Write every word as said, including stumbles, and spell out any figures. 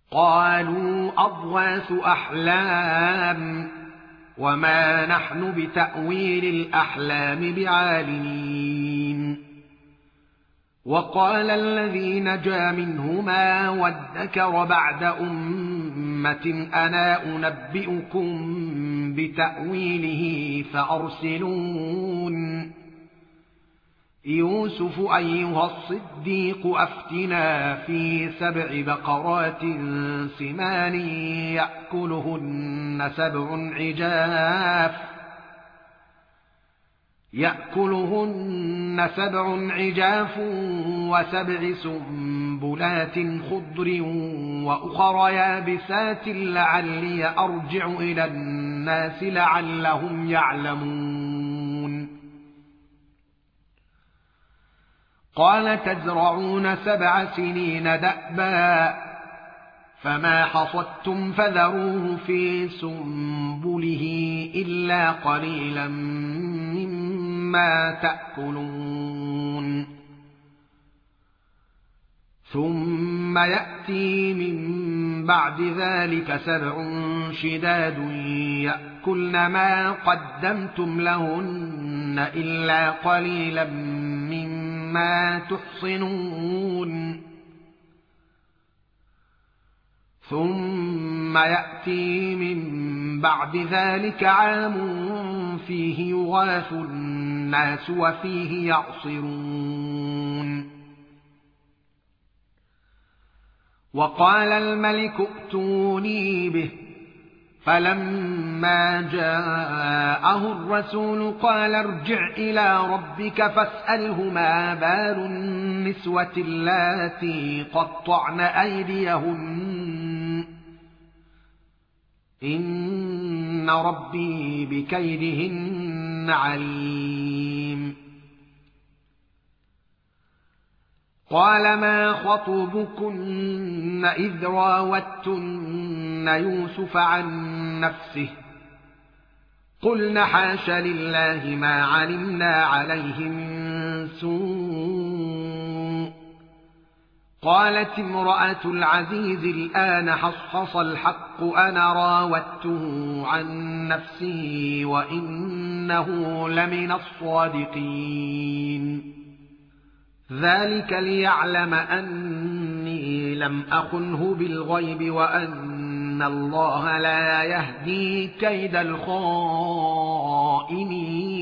قالوا أضغاث أحلام وما نحن بتأويل الأحلام بعالمين. وقال الذي نجا منهما وادكر بعد أمة أنا أنبئكم بتأويله فأرسلون. يوسف أيها الصديق أفتنا في سبع بقرات سمان يأكلهن سبع عجاف يأكلهن سبع عجاف وسبع سنبلات خضر وأخر يابسات لعلي أرجع إلى الناس لعلهم يعلمون. قال تزرعون سبع سنين دأبا فما حصدتم فذروه في سنبله إلا قليلا مما تأكلون. ثم يأتي من بعد ذلك سبع شداد يأكلن ما قدمتم لهن إلا قليلا مما تحصنون. ثم يأتي من بعد ذلك عام فيه يغاث الناس وفيه يعصرون. وقال الملك ائتوني به فلما جاءه الرسول قال ارجع إلى ربك فاسأله ما بال النسوة اللاتي قطعن أيديهن إن ربي بكيدهن عليم. قال ما خطبكن إذ راوتن يوسف عن نفسه قلن حاش لله ما علمنا عليه من سوء. قالت امرأة العزيز الآن حصحص الحق أنا راودته عن نفسه وإنه لمن الصادقين. ذلك ليعلم أني لم أخنه بالغيب وأن الله لا يهدي كيد الخائنين.